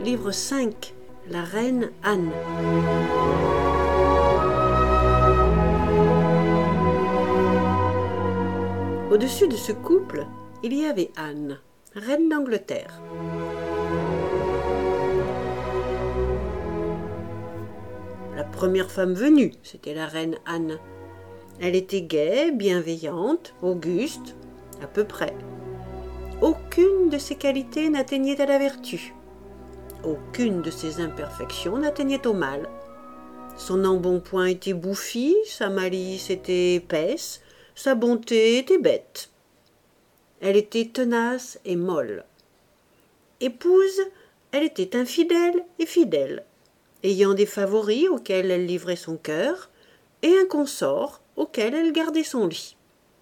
livre 5, la reine Anne. Au-dessus de ce couple, il y avait Anne, reine d'Angleterre. La première femme venue, c'était la reine Anne. Elle était gaie, bienveillante, auguste, à peu près. Aucune de ses qualités n'atteignait à la vertu. Aucune de ses imperfections n'atteignait au mal. Son embonpoint était bouffi, sa malice était épaisse, sa bonté était bête. Elle était tenace et molle. Épouse, elle était infidèle et fidèle, ayant des favoris auxquels elle livrait son cœur, et un consort auquel elle gardait son lit.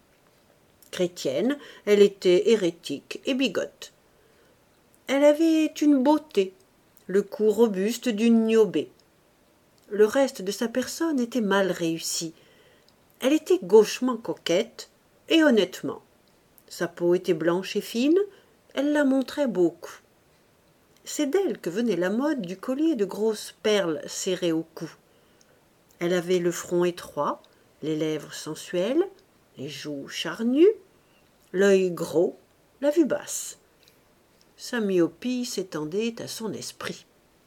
Chrétienne, elle était hérétique et bigote. Elle avait une beauté, le cou robuste d'une niobée. Le reste de sa personne était mal réussi. Elle était gauchement coquette et honnêtement. Sa peau était blanche et fine, elle la montrait beaucoup. C'est d'elle que venait la mode du collier de grosses perles serrées au cou. Elle avait le front étroit, les lèvres sensuelles, les joues charnues, l'œil gros, la vue basse. Sa myopie s'étendait à son esprit.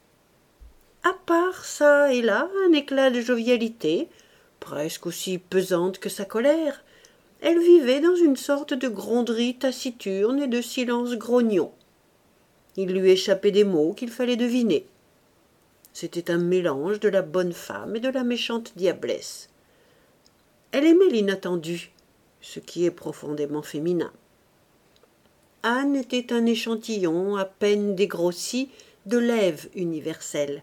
À part ça et là un éclat de jovialité, presque aussi pesante que sa colère, elle vivait dans une sorte de gronderie taciturne et de silence grognon. Il lui échappait des mots qu'il fallait deviner. C'était un mélange de la bonne femme et de la méchante diablesse. Elle aimait l'inattendu, ce qui est profondément féminin. Anne était un échantillon à peine dégrossi de l'Ève universelle.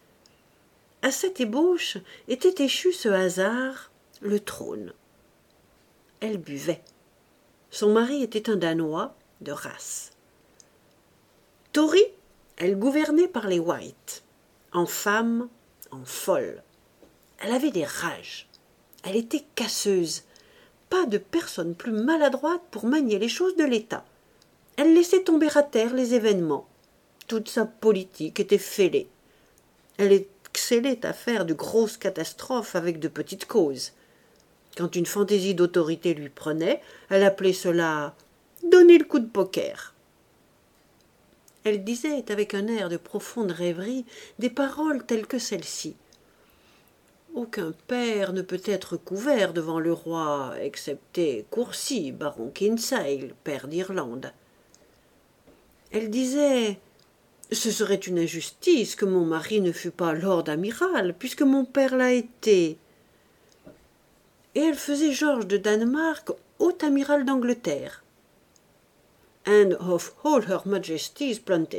À cette ébauche était échu ce hasard, le trône. Elle buvait. Son mari était un Danois de race. Tory, elle gouvernait par les Whites, en femme, en folle. Elle avait des rages. Elle était casseuse. Pas de personne plus maladroite pour manier les choses de l'État. Elle laissait tomber à terre les événements. Toute sa politique était fêlée. Elle excellait à faire de grosses catastrophes avec de petites causes. Quand une fantaisie d'autorité lui prenait, elle appelait cela « donner le coup de poker ». Elle disait avec un air de profonde rêverie des paroles telles que celle-ci. « Aucun père ne peut être couvert devant le roi, excepté Courcy, baron Kinsale, père d'Irlande. » Elle disait « Ce serait une injustice que mon mari ne fût pas lord amiral, puisque mon père l'a été. » Et elle faisait Georges de Danemark haut amiral d'Angleterre. « And of all her majesty's plantations. »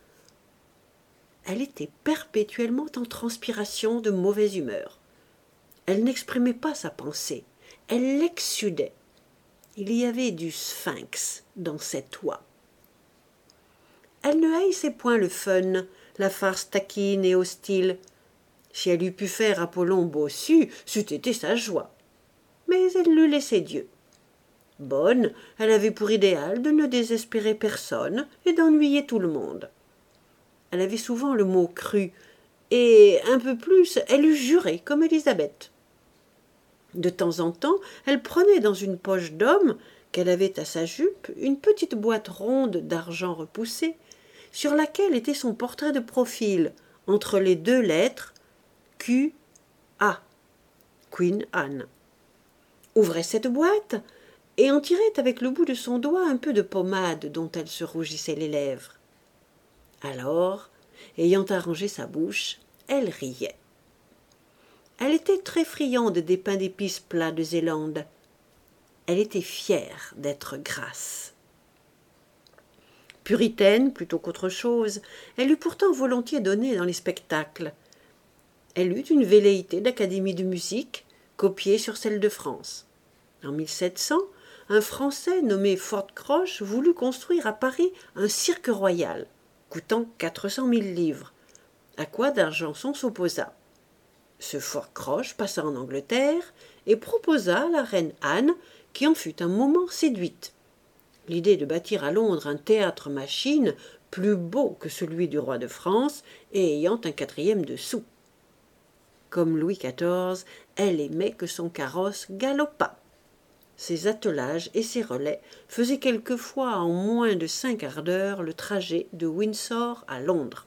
Elle était perpétuellement en transpiration de mauvaise humeur. Elle n'exprimait pas sa pensée, elle l'exsudait. Il y avait du sphinx dans cette oie. Elle ne haïssait point le fun, la farce taquine et hostile. Si elle eût pu faire Apollon bossu, c'eût été sa joie. Mais elle lui laissait Dieu. Bonne, elle avait pour idéal de ne désespérer personne et d'ennuyer tout le monde. Elle avait souvent le mot cru, et un peu plus, elle eût juré comme Élisabeth. De temps en temps, elle prenait dans une poche d'homme, qu'elle avait à sa jupe, une petite boîte ronde d'argent repoussé, sur laquelle était son portrait de profil, entre les deux lettres Q.A. Queen Anne. Ouvrait cette boîte et en tirait avec le bout de son doigt un peu de pommade dont elle se rougissait les lèvres. Alors, ayant arrangé sa bouche, elle riait. Elle était très friande des pains d'épices plats de Zélande. Elle était fière d'être grasse. Puritaine plutôt qu'autre chose, elle eût pourtant volontiers donné dans les spectacles. Elle eut une velléité d'académie de musique, copiée sur celle de France. En 1700, un Français nommé Fort Croche voulut construire à Paris un cirque royal, coûtant 400 000 livres, à quoi d'Argenson s'opposa. Ce Fort Croche passa en Angleterre et proposa à la reine Anne, qui en fut un moment séduite. L'idée de bâtir à Londres un théâtre-machine plus beau que celui du roi de France et ayant un 4e dessous. Comme Louis XIV, elle aimait que son carrosse galopât. Ses attelages et ses relais faisaient quelquefois en moins de 5 quarts d'heure le trajet de Windsor à Londres.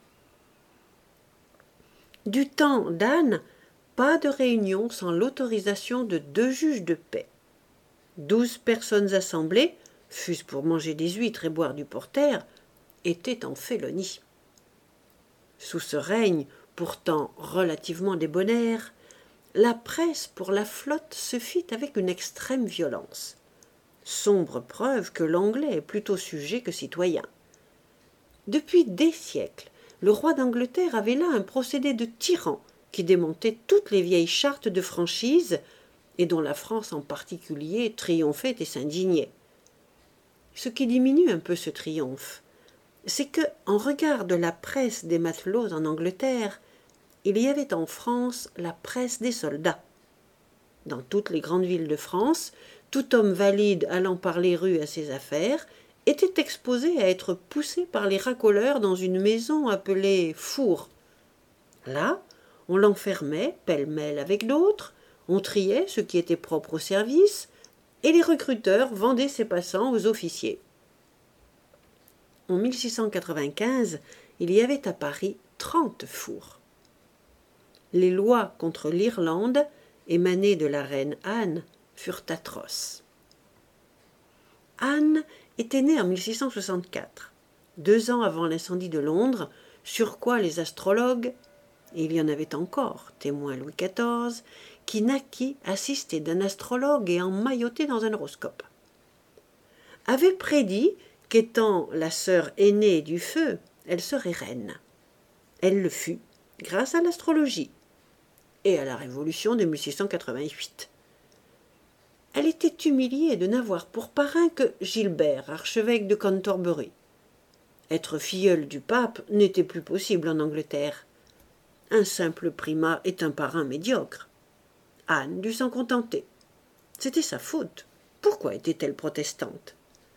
Du temps d'Anne, pas de réunion sans l'autorisation de 2 juges de paix. 12 personnes assemblées, fût-ce pour manger des huîtres et boire du porter, étaient en félonie. Sous ce règne, pourtant relativement débonnaire, la presse pour la flotte se fit avec une extrême violence. Sombre preuve que l'anglais est plutôt sujet que citoyen. Depuis des siècles, le roi d'Angleterre avait là un procédé de tyran qui démontait toutes les vieilles chartes de franchise et dont la France en particulier triomphait et s'indignait. Ce qui diminue un peu ce triomphe, c'est que, en regard de la presse des matelots en Angleterre, il y avait en France la presse des soldats. Dans toutes les grandes villes de France, tout homme valide allant par les rues à ses affaires était exposé à être poussé par les racoleurs dans une maison appelée four. Là, on l'enfermait pêle-mêle avec d'autres, on triait ce qui était propre au service, et les recruteurs vendaient ces passants aux officiers. En 1695, il y avait à Paris 30 fours. Les lois contre l'Irlande, émanées de la reine Anne, furent atroces. Anne était née en 1664, 2 ans avant l'incendie de Londres, sur quoi les astrologues, et il y en avait encore, témoin Louis XIV, qui naquit assisté d'un astrologue et emmailloté dans un horoscope, avaient prédit qu'étant la sœur aînée du feu, elle serait reine. Elle le fut, grâce à l'astrologie et à la Révolution de 1688. Elle était humiliée de n'avoir pour parrain que Gilbert, archevêque de Cantorbéry. Être filleule du pape n'était plus possible en Angleterre. Un simple primat est un parrain médiocre. Anne dut s'en contenter. C'était sa faute. Pourquoi était-elle protestante?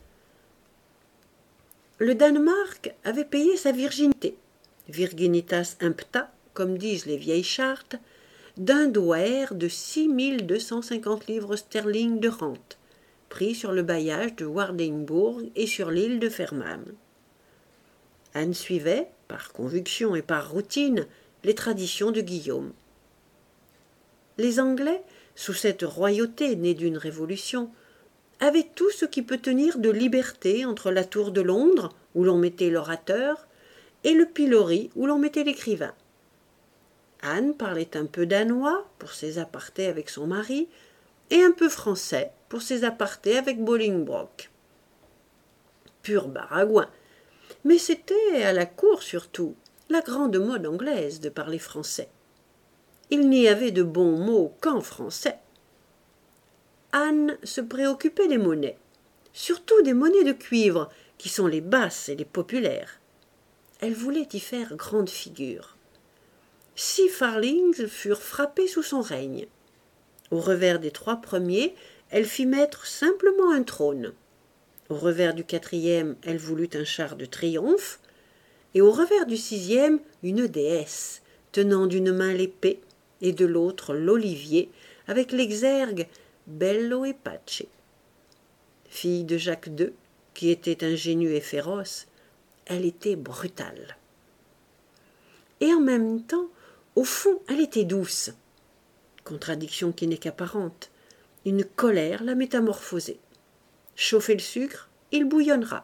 Le Danemark avait payé sa virginité, virginitas impta, comme disent les vieilles chartes, d'un douaire de 6250 livres sterling de rente, pris sur le bailliage de Wardenburg et sur l'île de Fermanagh. Anne suivait, par conviction et par routine, les traditions de Guillaume. Les Anglais, sous cette royauté née d'une révolution, avaient tout ce qui peut tenir de liberté entre la tour de Londres, où l'on mettait l'orateur, et le pilori, où l'on mettait l'écrivain. Anne parlait un peu danois, pour ses apartés avec son mari, et un peu français, pour ses apartés avec Bolingbroke. Pur baragouin, mais c'était, à la cour surtout, la grande mode anglaise de parler français. Il n'y avait de bons mots qu'en français. Anne se préoccupait des monnaies, surtout des monnaies de cuivre, qui sont les basses et les populaires. Elle voulait y faire grande figure. 6 farthings furent frappés sous son règne. Au revers des 3 premiers, elle fit mettre simplement un trône. Au revers du 4e, elle voulut un char de triomphe, et au revers du 6e, une déesse, tenant d'une main l'épée et de l'autre l'olivier, avec l'exergue Bello e Pace. Fille de Jacques II, qui était ingénu et féroce, elle était brutale. Et en même temps, au fond, elle était douce. Contradiction qui n'est qu'apparente. Une colère la métamorphosait. Chauffez le sucre, il bouillonnera.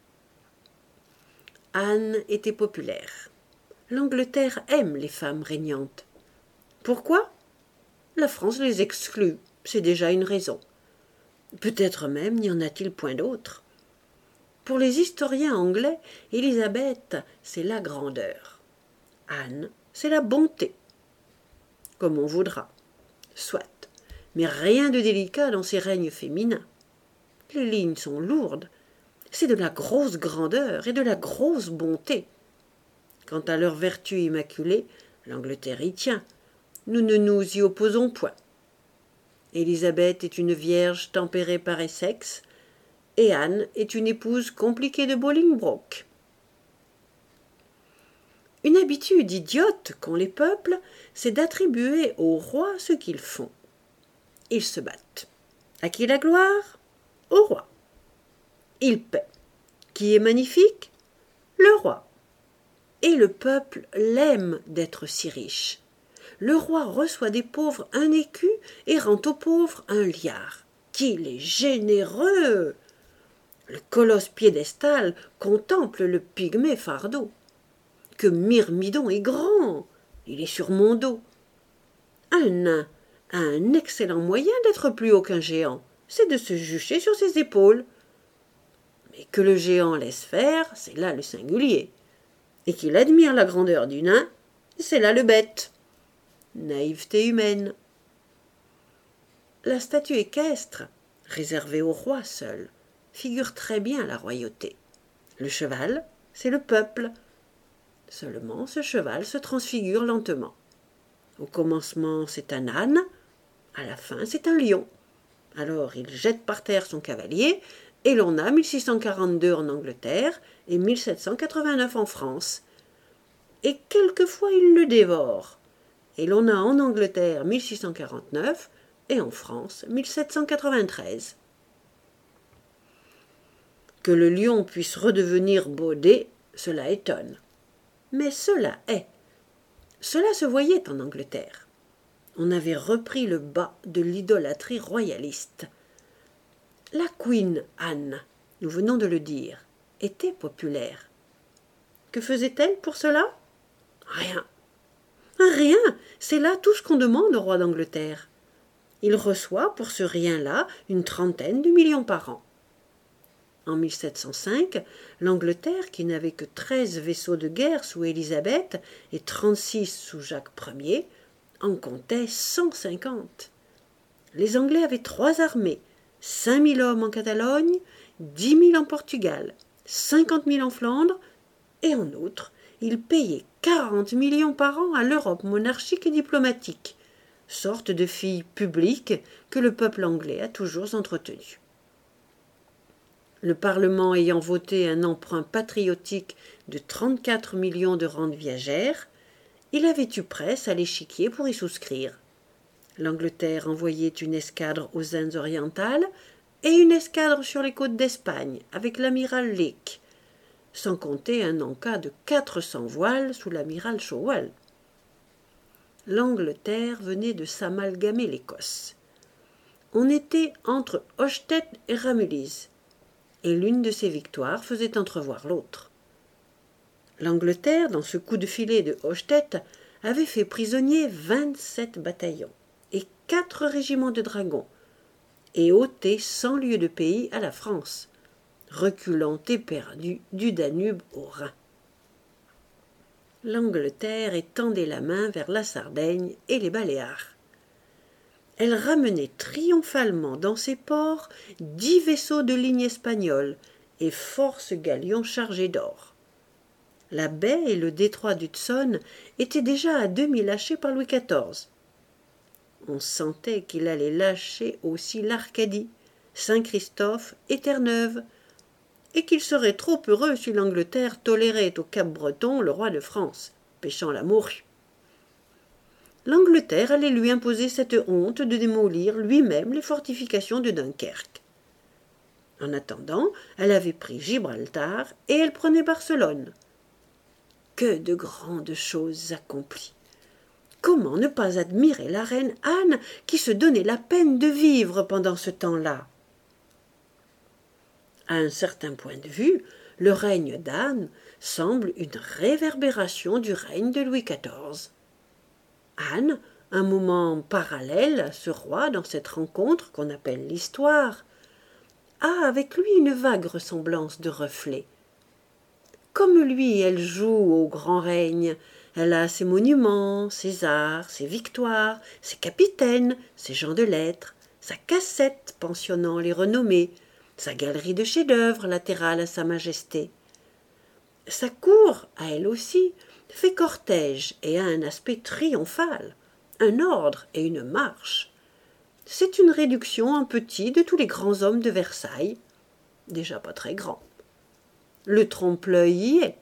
Anne était populaire. L'Angleterre aime les femmes régnantes. Pourquoi? La France les exclut, c'est déjà une raison. Peut-être même n'y en a-t-il point d'autre. Pour les historiens anglais, Élisabeth, c'est la grandeur. Anne, c'est la bonté. Comme on voudra. Soit, mais rien de délicat dans ces règnes féminins. Les lignes sont lourdes. C'est de la grosse grandeur et de la grosse bonté. Quant à leur vertu immaculée, l'Angleterre y tient. Nous ne nous y opposons point. Élisabeth est une vierge tempérée par Essex, et Anne est une épouse compliquée de Bolingbroke. Une habitude idiote qu'ont les peuples, c'est d'attribuer aux rois ce qu'ils font. Ils se battent. À qui la gloire? Au roi. Ils paient. Qui est magnifique? Le roi. Et le peuple l'aime d'être si riche. Le roi reçoit des pauvres un écu et rend aux pauvres un liard. Qu'il est généreux! Le colosse piédestal contemple le pygmée fardeau. Que Myrmidon est grand! Il est sur mon dos. Un nain a un excellent moyen d'être plus haut qu'un géant, c'est de se jucher sur ses épaules. Mais que le géant laisse faire, c'est là le singulier. Et qu'il admire la grandeur du nain, c'est là le bête. Naïveté humaine. La statue équestre, réservée au roi seul, figure très bien la royauté. Le cheval, c'est le peuple. Seulement, ce cheval se transfigure lentement. Au commencement, c'est un âne, à la fin, c'est un lion. Alors, il jette par terre son cavalier, et l'on a 1642 en Angleterre et 1789 en France. Et quelquefois, il le dévore. Et l'on a en Angleterre 1649 et en France 1793. Que le lion puisse redevenir baudet, cela étonne. Mais cela est. Cela se voyait en Angleterre. On avait repris le bas de l'idolâtrie royaliste. La Queen Anne, nous venons de le dire, était populaire. Que faisait-elle pour cela? Rien. Rien, c'est là tout ce qu'on demande au roi d'Angleterre. Il reçoit pour ce rien-là une 30aine de millions par an. En 1705, l'Angleterre, qui n'avait que 13 vaisseaux de guerre sous Élisabeth et 36 sous Jacques Ier, en comptait 150. Les Anglais avaient 3 armées, 5 000 hommes en Catalogne, 10 000 en Portugal, 50 000 en Flandre, et en outre, ils payaient 40 millions par an à l'Europe monarchique et diplomatique, sorte de fille publique que le peuple anglais a toujours entretenue. Le Parlement ayant voté un emprunt patriotique de 34 millions de rentes viagères, il avait eu presse à l'échiquier pour y souscrire. L'Angleterre envoyait une escadre aux Indes orientales et une escadre sur les côtes d'Espagne avec l'amiral Lake, sans compter un en-cas de 400 voiles sous l'amiral Showell. L'Angleterre venait de s'amalgamer l'Écosse. On était entre Hochtet et Ramillies, et l'une de ces victoires faisait entrevoir l'autre. L'Angleterre, dans ce coup de filet de Hochtet, avait fait prisonnier 27 bataillons et 4 régiments de dragons, et ôté 100 lieues de pays à la France, reculant éperdue du Danube au Rhin. L'Angleterre étendait la main vers la Sardaigne et les Baléares. Elle ramenait triomphalement dans ses ports 10 vaisseaux de ligne espagnole et force galions chargés d'or. La baie et le détroit d'Hudson étaient déjà à demi lâchés par Louis XIV. On sentait qu'il allait lâcher aussi l'Arcadie, Saint-Christophe et Terre-Neuve, et qu'il serait trop heureux si l'Angleterre tolérait au Cap-Breton le roi de France, pêchant la morue. L'Angleterre allait lui imposer cette honte de démolir lui-même les fortifications de Dunkerque. En attendant, elle avait pris Gibraltar et elle prenait Barcelone. Que de grandes choses accomplies! Comment ne pas admirer la reine Anne qui se donnait la peine de vivre pendant ce temps-là? À un certain point de vue, le règne d'Anne semble une réverbération du règne de Louis XIV. Anne, un moment parallèle à ce roi dans cette rencontre qu'on appelle l'histoire, a avec lui une vague ressemblance de reflet. Comme lui, elle joue au grand règne. Elle a ses monuments, ses arts, ses victoires, ses capitaines, ses gens de lettres, sa cassette pensionnant les renommées, sa galerie de chefs-d'œuvre latérale à sa majesté. Sa cour, à elle aussi, fait cortège et a un aspect triomphal, un ordre et une marche. C'est une réduction en petit de tous les grands hommes de Versailles, déjà pas très grands. Le trompe-l'œil y est.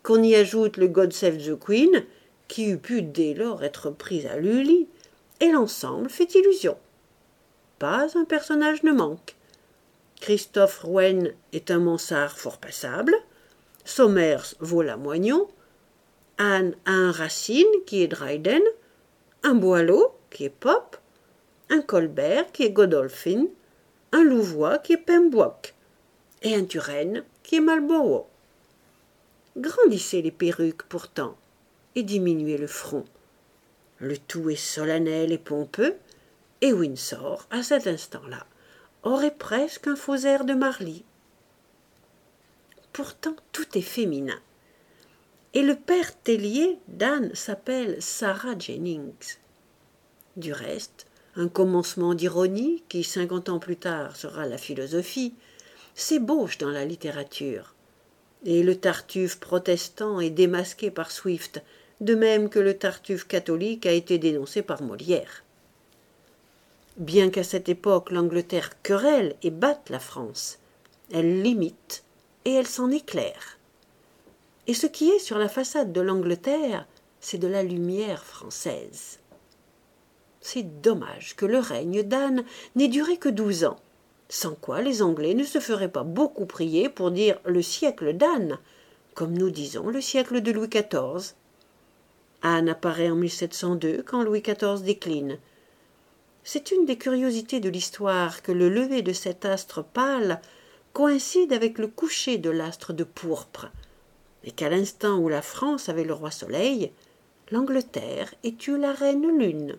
qu'on y ajoute le God Save the Queen, qui eût pu dès lors être pris à Lully, et l'ensemble fait illusion. Pas un personnage ne manque. Christophe Rouen est un Mansart fort passable, Somers vaut Lamoignon, Anne a un Racine qui est Dryden, un Boileau qui est Pope, un Colbert qui est Godolphin, un Louvois qui est Pembroke, et un Turenne qui est Marlborough. Grandissez les perruques pourtant, et diminuez le front. Le tout est solennel et pompeux, et Windsor, à cet instant-là, aurait presque un faux air de Marly. Pourtant tout est féminin, et le père Tellier d'Anne s'appelle Sarah Jennings. Du reste, un commencement d'ironie, qui 50 ans plus tard sera la philosophie, s'ébauche dans la littérature, et le Tartuffe protestant est démasqué par Swift, de même que le Tartuffe catholique a été dénoncé par Molière. Bien qu'à cette époque l'Angleterre querelle et batte la France, elle l'imite et elle s'en éclaire. Et ce qui est sur la façade de l'Angleterre, c'est de la lumière française. C'est dommage que le règne d'Anne n'ait duré que 12 ans, sans quoi les Anglais ne se feraient pas beaucoup prier pour dire le siècle d'Anne, comme nous disons le siècle de Louis XIV. Anne apparaît en 1702 quand Louis XIV décline. C'est une des curiosités de l'histoire que le lever de cet astre pâle coïncide avec le coucher de l'astre de pourpre, et qu'à l'instant où la France avait le roi Soleil, l'Angleterre ait eu la reine Lune.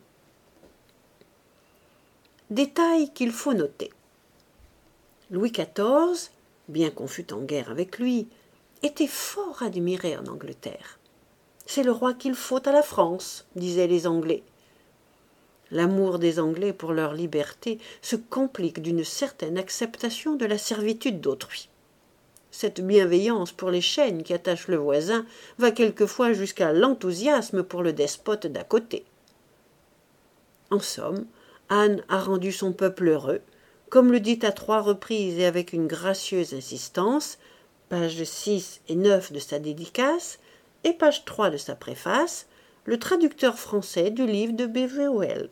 Détail qu'il faut noter. Louis XIV, bien qu'on fût en guerre avec lui, était fort admiré en Angleterre. C'est le roi qu'il faut à la France, disaient les Anglais. L'amour des Anglais pour leur liberté se complique d'une certaine acceptation de la servitude d'autrui. Cette bienveillance pour les chaînes qui attachent le voisin va quelquefois jusqu'à l'enthousiasme pour le despote d'à côté. En somme, Anne a rendu son peuple heureux, comme le dit à 3 reprises et avec une gracieuse insistance, pages 6 et 9 de sa dédicace et page 3 de sa préface, le traducteur français du livre de Beverwell.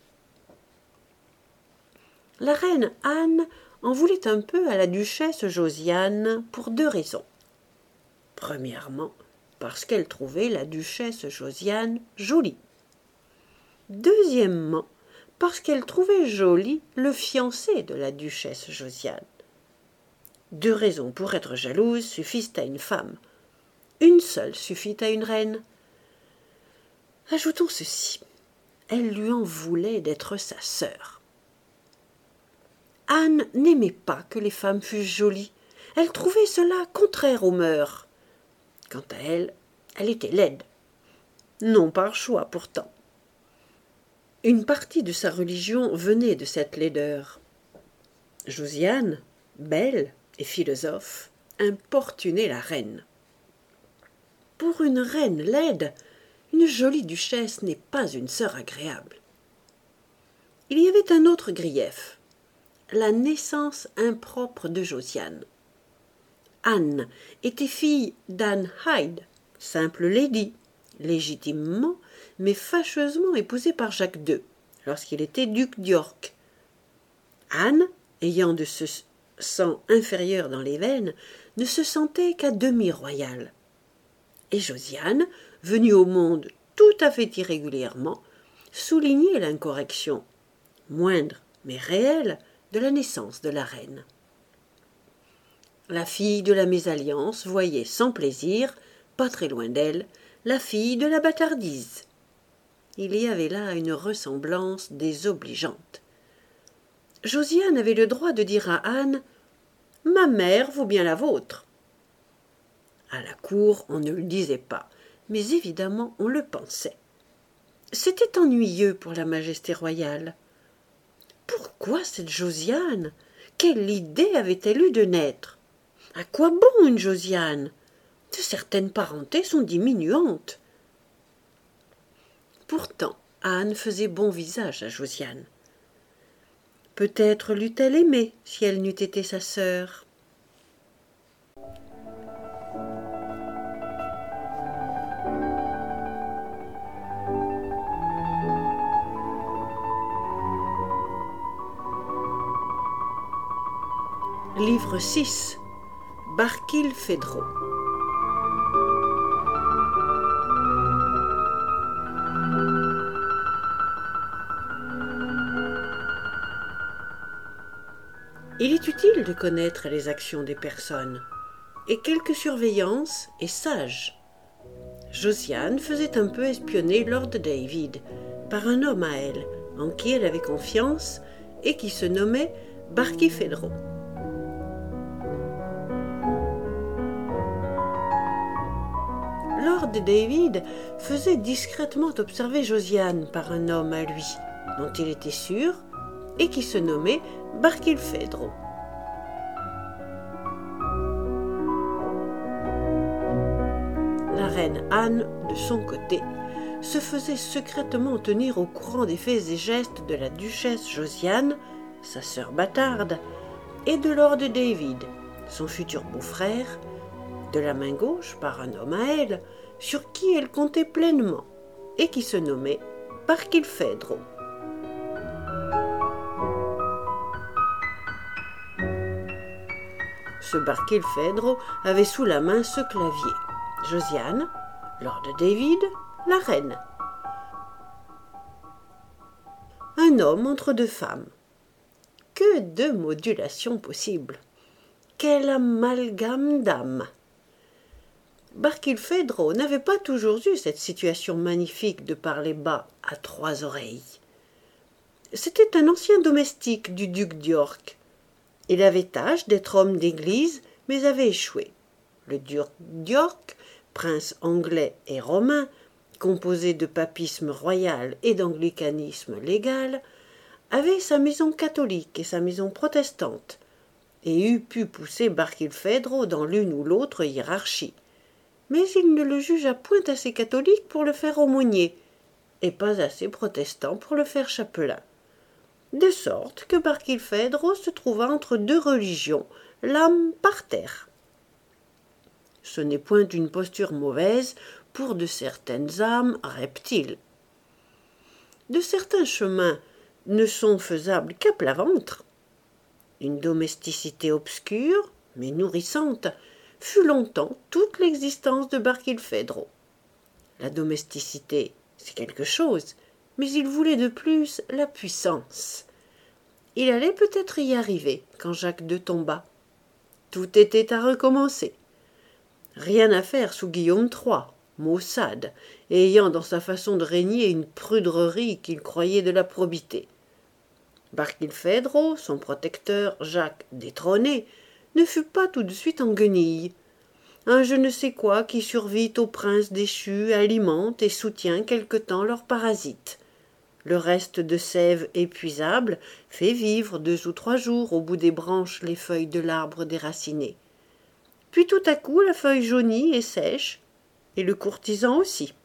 La reine Anne en voulait un peu à la duchesse Josiane pour 2 raisons. Premièrement, parce qu'elle trouvait la duchesse Josiane jolie. Deuxièmement, parce qu'elle trouvait joli le fiancé de la duchesse Josiane. 2 raisons pour être jalouse suffisent à une femme. Une seule suffit à une reine. Ajoutons ceci. Elle lui en voulait d'être sa sœur. Anne n'aimait pas que les femmes fussent jolies. Elle trouvait cela contraire aux mœurs. Quant à elle, elle était laide. Non par choix pourtant. Une partie de sa religion venait de cette laideur. Josiane, belle et philosophe, importunait la reine. Pour une reine laide, une jolie duchesse n'est pas une sœur agréable. Il y avait un autre grief, la naissance impropre de Josiane. Anne était fille d'Anne Hyde, simple lady, légitimement mais fâcheusement épousée par Jacques II, lorsqu'il était duc d'York. Anne, ayant de ce sang inférieur dans les veines, ne se sentait qu'à demi royale. Et Josiane, venue au monde tout à fait irrégulièrement, soulignait l'incorrection, moindre mais réelle, de la naissance de la reine. La fille de la mésalliance voyait sans plaisir, pas très loin d'elle, la fille de la bâtardise. Il y avait là une ressemblance désobligeante. Josiane avait le droit de dire à Anne « Ma mère vaut bien la vôtre ». À la cour, on ne le disait pas, mais évidemment on le pensait. C'était ennuyeux pour la majesté royale. Pourquoi cette Josiane? Quelle idée avait-elle eue de naître? À quoi bon une Josiane? De certaines parentés sont diminuantes. Pourtant, Anne faisait bon visage à Josiane. Peut-être l'eût-elle aimée si elle n'eût été sa sœur. Livre 6. Barkilphedro. Il est utile de connaître les actions des personnes, et quelque surveillance est sage. Josiane faisait un peu espionner Lord David par un homme à elle, en qui elle avait confiance et qui se nommait Barkilphedro. Lord David faisait discrètement observer Josiane par un homme à lui, dont il était sûr, et qui se nommait Barkilphedro. La reine Anne, de son côté, se faisait secrètement tenir au courant des faits et gestes de la duchesse Josiane, sa sœur bâtarde, et de Lord David, son futur beau-frère, de la main gauche par un homme à elle, sur qui elle comptait pleinement, et qui se nommait Barkilphedro. Ce Barkilphedro avait sous la main ce clavier: Josiane, Lord David, la reine. Un homme entre deux femmes. Que de modulations possibles! Quel amalgame d'âmes! Barkilphedro n'avait pas toujours eu cette situation magnifique de parler bas à trois oreilles. C'était un ancien domestique du duc d'York. Il avait tâche d'être homme d'église, mais avait échoué. Le duc d'York, prince anglais et romain, composé de papisme royal et d'anglicanisme légal, avait sa maison catholique et sa maison protestante, et eût pu pousser Barkilphedro dans l'une ou l'autre hiérarchie. Mais il ne le jugea point assez catholique pour le faire aumônier, et pas assez protestant pour le faire chapelain. De sorte que Barkilphedro se trouva entre deux religions, l'âme par terre. Ce n'est point une posture mauvaise pour de certaines âmes reptiles. De certains chemins ne sont faisables qu'à plat ventre. Une domesticité obscure, mais nourrissante, fut longtemps toute l'existence de Barkilphedro. La domesticité, c'est quelque chose, mais il voulait de plus la puissance. Il allait peut-être y arriver quand Jacques II tomba. Tout était à recommencer. Rien à faire sous Guillaume III, maussade, et ayant dans sa façon de régner une pruderie qu'il croyait de la probité. Barkilphedro, son protecteur Jacques détrôné, ne fut pas tout de suite en guenilles. Un je ne sais quoi qui survit aux princes déchus alimente et soutient quelque temps leurs parasites. Le reste de sève épuisable fait vivre 2 ou 3 jours au bout des branches les feuilles de l'arbre déraciné. Puis tout à coup la feuille jaunie et sèche, et le courtisan aussi.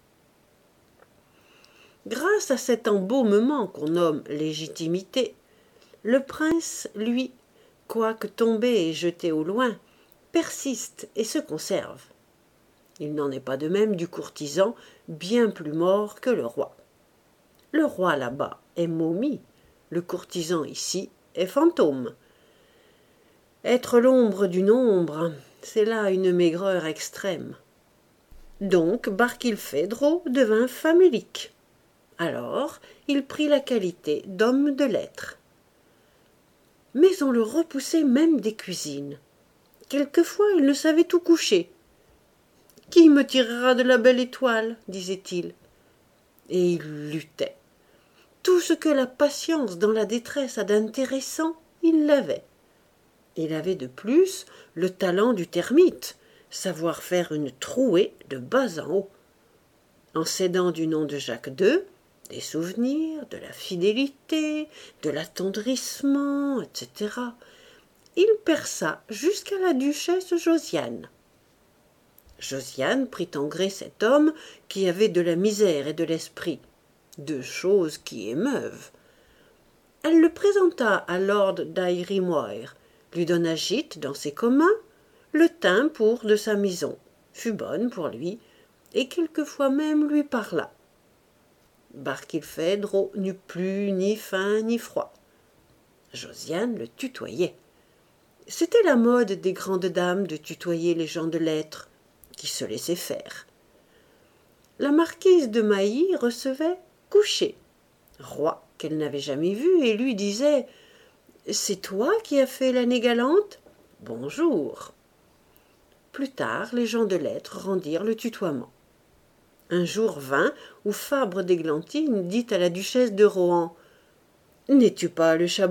Grâce à cet embaumement qu'on nomme légitimité, le prince, lui, quoique tombé et jeté au loin, persiste et se conserve. Il n'en est pas de même du courtisan, bien plus mort que le roi. Le roi là-bas est momie, le courtisan ici est fantôme. Être l'ombre d'une ombre, c'est là une maigreur extrême. Donc Barkilphedro devint famélique. Alors il prit la qualité d'homme de lettres. Mais on le repoussait même des cuisines. Quelquefois il ne savait où coucher. « Qui me tirera de la belle étoile ?» disait-il. Et il luttait. Tout ce que la patience dans la détresse a d'intéressant, il l'avait. Il avait de plus le talent du termite, savoir faire une trouée de bas en haut. En s'aidant du nom de Jacques II, des souvenirs, de la fidélité, de l'attendrissement, etc., il perça jusqu'à la duchesse Josiane. Josiane prit en gré cet homme qui avait de la misère et de l'esprit, 2 choses qui émeuvent. Elle le présenta à Lord d'Airimoire, lui donna gîte dans ses communs, le tint pour de sa maison, fut bonne pour lui, et quelquefois même lui parla. Barkilphedro n'eut plus ni faim ni froid. Josiane le tutoyait. C'était la mode des grandes dames de tutoyer les gens de lettres, qui se laissaient faire. La marquise de Mailly recevait Couché, roi qu'elle n'avait jamais vu, et lui disait « C'est toi qui as fait l'année galante ? Bonjour !» Plus tard, les gens de lettres rendirent le tutoiement. Un jour vint où Fabre d'Églantine dit à la duchesse de Rohan « N'es-tu pas le Chabot ?»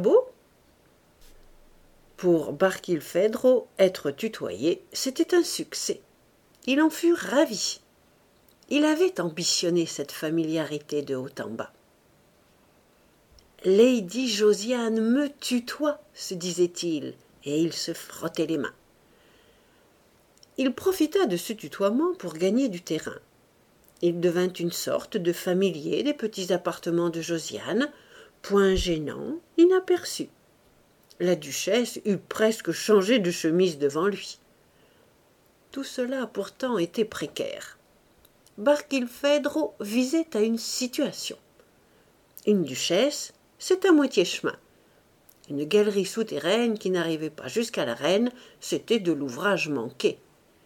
Pour Barkilphèdro, être tutoyé, c'était un succès. Il en fut ravi. Il avait ambitionné cette familiarité de haut en bas. « Lady Josiane me tutoie, se disait-il, et il se frottait les mains. Il profita de ce tutoiement pour gagner du terrain. Il devint une sorte de familier des petits appartements de Josiane, point gênant, inaperçu. La duchesse eut presque changé de chemise devant lui. Tout cela pourtant était précaire. Barkilphèdro visait à une situation. Une duchesse, c'est à moitié chemin. Une galerie souterraine qui n'arrivait pas jusqu'à la reine, c'était de l'ouvrage manqué.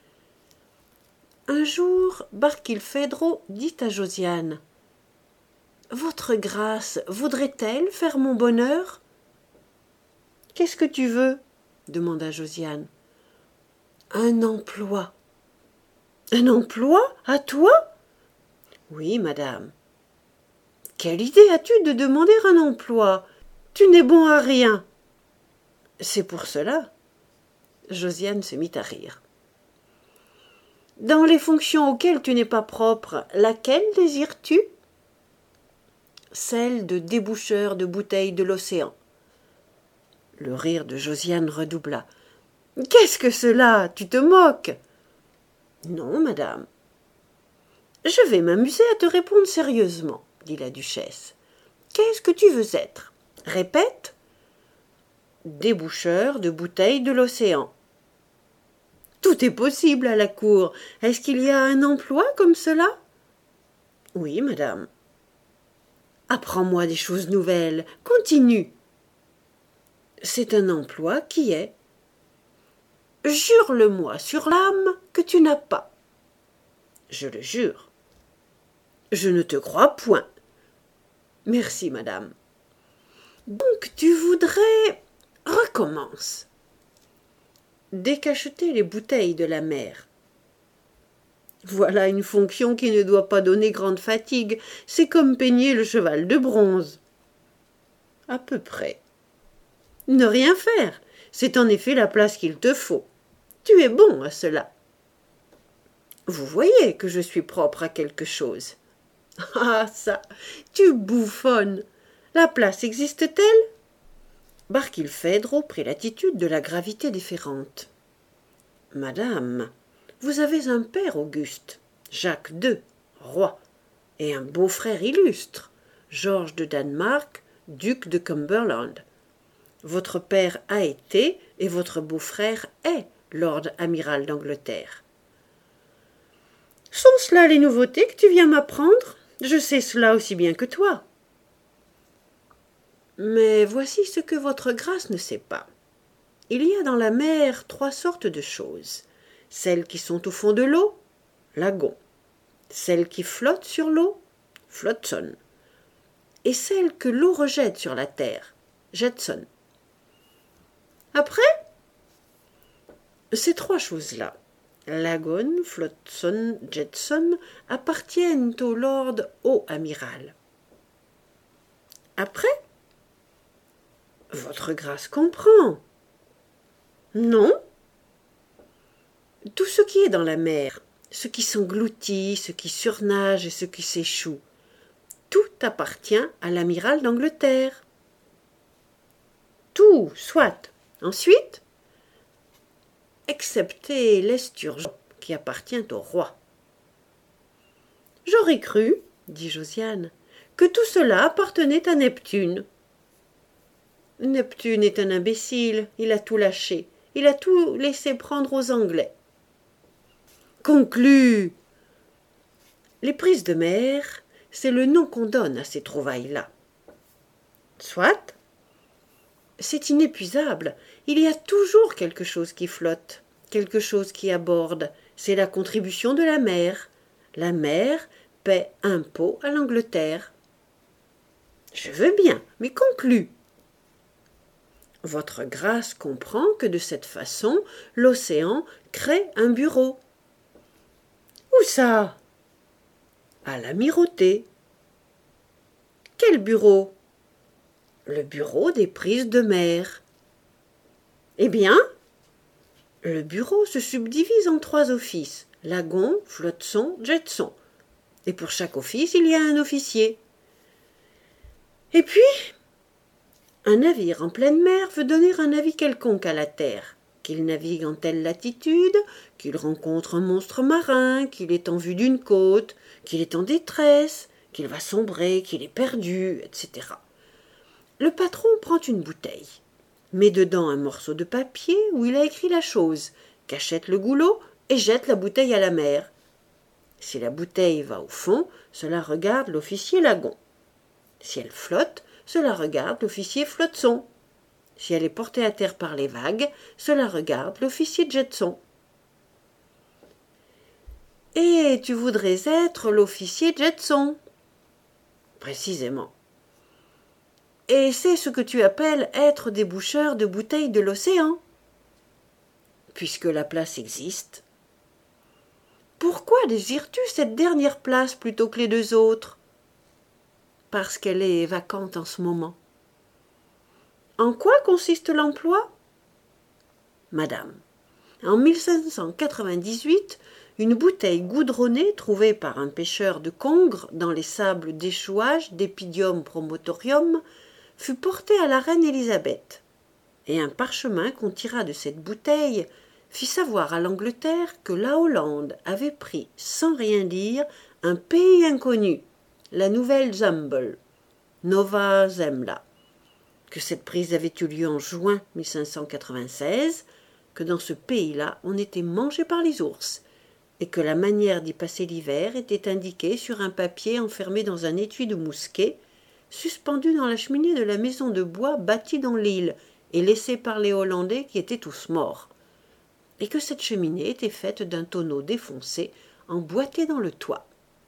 Un jour, Barkilphèdro dit à Josiane « Votre grâce voudrait-elle faire mon bonheur ?»« Qu'est-ce que tu veux ?» demanda Josiane. « Un emploi. »« Un emploi à toi ?»« Oui, madame. »« Quelle idée as-tu de demander un emploi ? Tu n'es bon à rien. »« C'est pour cela. » Josiane se mit à rire. « Dans les fonctions auxquelles tu n'es pas propre, laquelle désires-tu ? » Celle de déboucheur de bouteilles de l'océan. Le rire de Josiane redoubla. « Qu'est-ce que cela ? Tu te moques ?»« Non, madame. »« Je vais m'amuser à te répondre sérieusement, » dit la duchesse. « Qu'est-ce que tu veux être ? Répète. »« Déboucheur de bouteilles de l'océan. » Tout est possible à la cour. Est-ce qu'il y a un emploi comme cela ? Oui, madame. Apprends-moi des choses nouvelles. Continue. C'est un emploi qui est. Jure-le-moi sur l'âme que tu n'as pas. Je le jure. Je ne te crois point. Merci, madame. Donc tu voudrais. Recommence. Décacheter les bouteilles de la mer. Voilà une fonction qui ne doit pas donner grande fatigue. C'est comme peigner le cheval de bronze. À peu près. Ne rien faire. C'est en effet la place qu'il te faut. Tu es bon à cela. Vous voyez que je suis propre à quelque chose. Ah, ça, tu bouffonnes. La place existe-t-elle ? Barkilphèdro prit l'attitude de la gravité déférente. « Madame, vous avez un père auguste, Jacques II, roi, et un beau-frère illustre, Georges de Danemark, duc de Cumberland. Votre père a été, et votre beau-frère est, lord amiral d'Angleterre. Sont-ce là les nouveautés que tu viens m'apprendre ? Je sais cela aussi bien que toi. Mais voici ce que votre grâce ne sait pas. Il y a dans la mer 3 sortes de choses. Celles qui sont au fond de l'eau, lagon. Celles qui flottent sur l'eau, flotsam. Et celles que l'eau rejette sur la terre, jetson. Après, ces 3 choses-là, lagon, flotsam, jetson, appartiennent au lord haut amiral. Après, votre grâce comprend. Non ? Tout ce qui est dans la mer, ce qui s'engloutit, ce qui surnage et ce qui s'échoue, tout appartient à l'amiral d'Angleterre. Tout, soit. Ensuite, excepté l'esturgeon qui appartient au roi. J'aurais cru, dit Josiane, que tout cela appartenait à Neptune. Neptune est un imbécile, il a tout lâché, il a tout laissé prendre aux Anglais. Conclus. Les prises de mer, c'est le nom qu'on donne à ces trouvailles-là. Soit. C'est inépuisable, Il y a toujours quelque chose qui flotte, quelque chose qui aborde. C'est la contribution de la mer. La mer paie impôt à l'Angleterre. Je veux bien, mais conclus. Votre grâce comprend que de cette façon, l'océan crée un bureau. Où ça? À l'Amirauté. Quel bureau? Le bureau des prises de mer. Eh bien, le bureau se subdivise en 3 offices, lagon, flotsam, jetsam. Et pour chaque office, il y a un officier. Et puis, un navire en pleine mer veut donner un avis quelconque à la terre, qu'il navigue en telle latitude, qu'il rencontre un monstre marin, qu'il est en vue d'une côte, qu'il est en détresse, qu'il va sombrer, qu'il est perdu, etc. Le patron prend une bouteille, met dedans un morceau de papier où il a écrit la chose, cachette le goulot et jette la bouteille à la mer. Si la bouteille va au fond, cela regarde l'officier lagon. Si elle flotte, cela regarde l'officier flotsam. Si elle est portée à terre par les vagues, cela regarde l'officier jetsam. Et tu voudrais être l'officier jetsam. Précisément. Et c'est ce que tu appelles être déboucheur de bouteilles de l'océan. Puisque la place existe. Pourquoi désires-tu cette dernière place plutôt que les 2 autres? Parce qu'elle est vacante en ce moment. En quoi consiste l'emploi? Madame, en 1598, une bouteille goudronnée trouvée par un pêcheur de Congres dans les sables d'échouage d'Epidium promotorium fut portée à la reine Élisabeth, et un parchemin qu'on tira de cette bouteille fit savoir à l'Angleterre que la Hollande avait pris, sans rien dire, un pays inconnu, la Nouvelle-Zembla, Nova Zembla, que cette prise avait eu lieu en juin 1596, que dans ce pays-là on était mangé par les ours, et que la manière d'y passer l'hiver était indiquée sur un papier enfermé dans un étui de mousquet, suspendu dans la cheminée de la maison de bois bâtie dans l'île et laissée par les Hollandais qui étaient tous morts, et que cette cheminée était faite d'un tonneau défoncé emboîté dans le toit.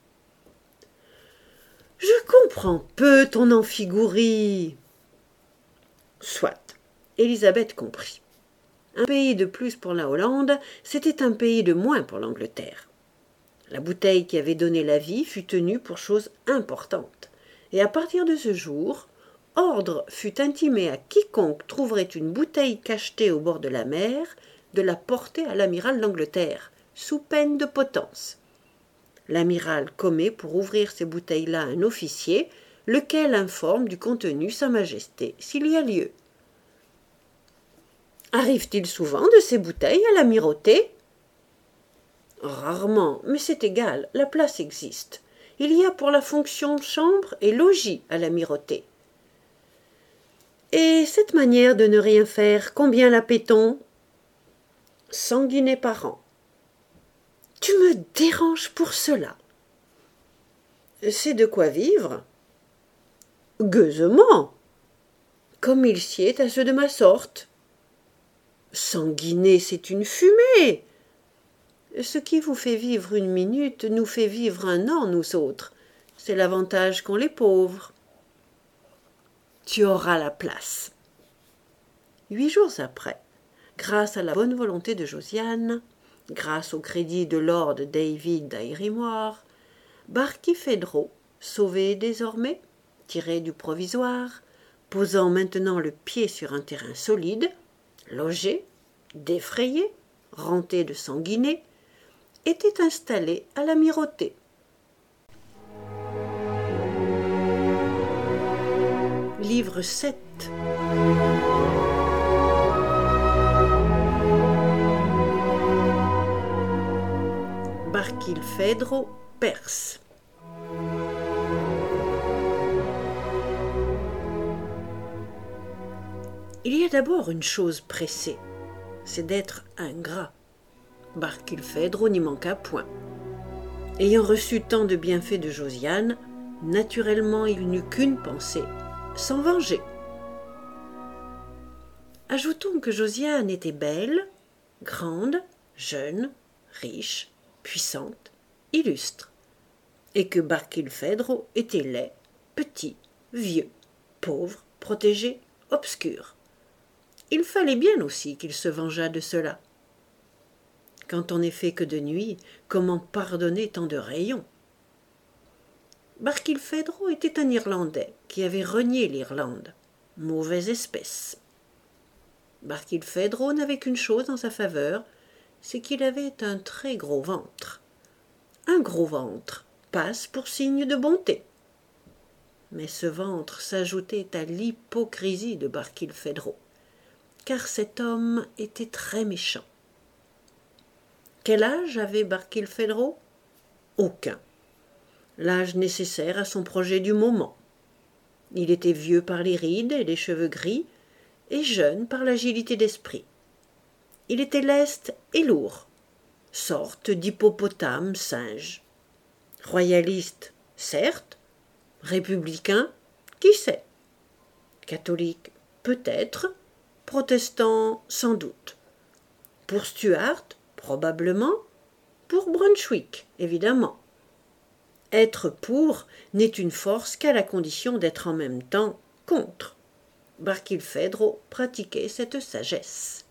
Je comprends peu ton amphigourie. Soit, Élisabeth comprit. Un pays de plus pour la Hollande, c'était un pays de moins pour l'Angleterre. La bouteille qui avait donné la vie fut tenue pour chose importante, et à partir de ce jour, ordre fut intimé à quiconque trouverait une bouteille cachetée au bord de la mer de la porter à l'amiral d'Angleterre, sous peine de potence. L'amiral commet pour ouvrir ces bouteilles-là un officier, lequel informe du contenu Sa Majesté, s'il y a lieu. Arrive-t-il souvent de ces bouteilles à l'Amirauté? Rarement, mais c'est égal, la place existe. Il y a pour la fonction chambre et logis à l'Amirauté. Et cette manière de ne rien faire, combien la paie-t-on? 100 guinées par an. Tu me déranges pour cela. C'est de quoi vivre? Gueusement. Comme il sied à ceux de ma sorte. 100 guinées, c'est une fumée. Ce qui vous fait vivre une minute nous fait vivre un an, nous autres. C'est l'avantage qu'ont les pauvres. Tu auras la place. 8 jours après, grâce à la bonne volonté de Josiane, grâce au crédit de Lord David d'Airimoire, Barkilphedro, sauvé désormais, tiré du provisoire, posant maintenant le pied sur un terrain solide, logé, défrayé, renté de 100 guinées, était installé à l'Amirauté. Livre 7. Barkilphedro, Perse. Il y a d'abord une chose pressée, c'est d'être ingrat. Barkilphedro n'y manqua point. Ayant reçu tant de bienfaits de Josiane, naturellement il n'eut qu'une pensée, s'en venger. Ajoutons que Josiane était belle, grande, jeune, riche, puissante, illustre, et que Barkilphedro était laid, petit, vieux, pauvre, protégé, obscur. Il fallait bien aussi qu'il se vengeât de cela. Quand on n'est fait que de nuit, comment pardonner tant de rayons? Barkilphedro était un Irlandais qui avait renié l'Irlande. Mauvaise espèce. Barkilphedro n'avait qu'une chose en sa faveur, c'est qu'il avait un très gros ventre. Un gros ventre passe pour signe de bonté. Mais ce ventre s'ajoutait à l'hypocrisie de Barkilphedro, car cet homme était très méchant. Quel âge avait Barkilphedro? Aucun. L'âge nécessaire à son projet du moment. Il était vieux par les rides et les cheveux gris, et jeune par l'agilité d'esprit. Il était leste et lourd, sorte d'hippopotame singe. Royaliste, certes, républicain, qui sait? Catholique, peut-être, protestant, sans doute. Pour Stuart, probablement, pour Brunswick, évidemment. Être pour n'est une force qu'à la condition d'être en même temps contre. Barkilphedro pratiquait cette sagesse.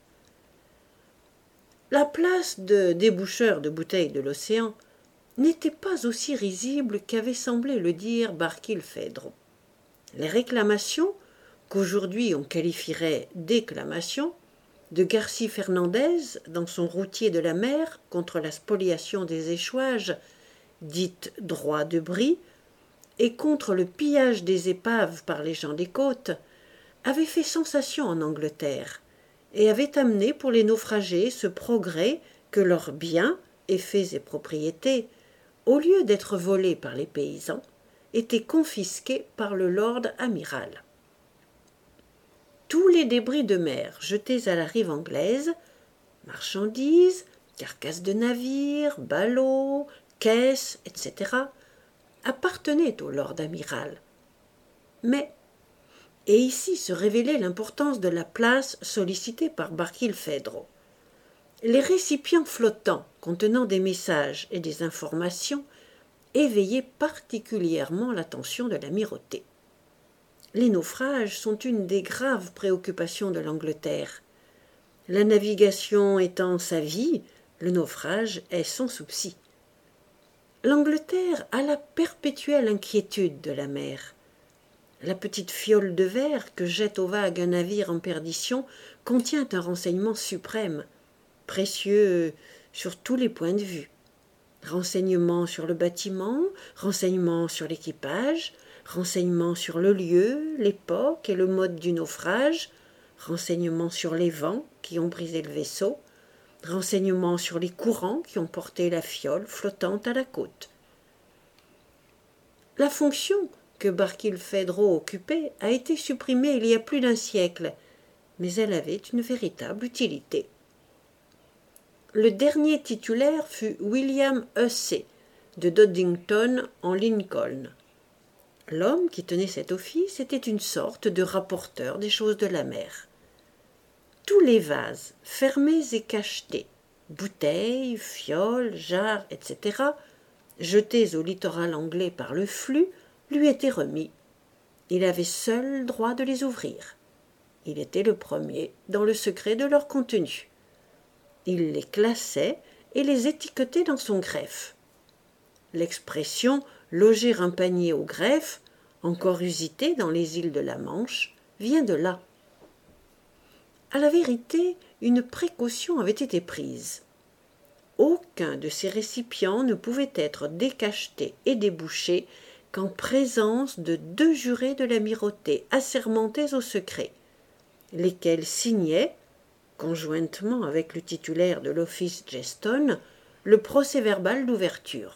La place de déboucheur de bouteilles de l'océan n'était pas aussi risible qu'avait semblé le dire Barkilphedro. Les réclamations, qu'aujourd'hui on qualifierait d'éclamations, de Garci Fernandez dans son routier de la mer contre la spoliation des échouages, dite droit de brie, et contre le pillage des épaves par les gens des côtes, avait fait sensation en Angleterre et avait amené pour les naufragés ce progrès que leurs biens, effets et propriétés, au lieu d'être volés par les paysans, étaient confisqués par le lord amiral. Tous les débris de mer jetés à la rive anglaise, marchandises, carcasses de navires, ballots, caisses, etc., appartenaient au lord amiral. Mais, et ici se révélait l'importance de la place sollicitée par Barkilphedro, les récipients flottants contenant des messages et des informations éveillaient particulièrement l'attention de l'amirauté. Les naufrages sont une des graves préoccupations de l'Angleterre. La navigation étant sa vie, le naufrage est son souci. L'Angleterre a la perpétuelle inquiétude de la mer. La petite fiole de verre que jette aux vagues un navire en perdition contient un renseignement suprême, précieux sur tous les points de vue. Renseignements sur le bâtiment, renseignements sur l'équipage, renseignements sur le lieu, l'époque et le mode du naufrage, renseignements sur les vents qui ont brisé le vaisseau, renseignements sur les courants qui ont porté la fiole flottante à la côte. La fonction que Barkilphedro occupait a été supprimée il y a plus d'un siècle, mais elle avait une véritable utilité. Le dernier titulaire fut William Hussey, de Doddington en Lincoln. L'homme qui tenait cet office était une sorte de rapporteur des choses de la mer. Tous les vases, fermés et cachetés, bouteilles, fioles, jarres, etc., jetés au littoral anglais par le flux, lui étaient remis. Il avait seul droit de les ouvrir. Il était le premier dans le secret de leur contenu. Il les classait et les étiquetait dans son greffe. L'expression « loger un panier au greffe », encore usitée dans les îles de la Manche, vient de là. À la vérité, une précaution avait été prise. Aucun de ces récipients ne pouvait être décacheté et débouché qu'en présence de 2 jurés de l'amirauté assermentés au secret, lesquels signaient, conjointement avec le titulaire de l'office Geston, le procès-verbal d'ouverture.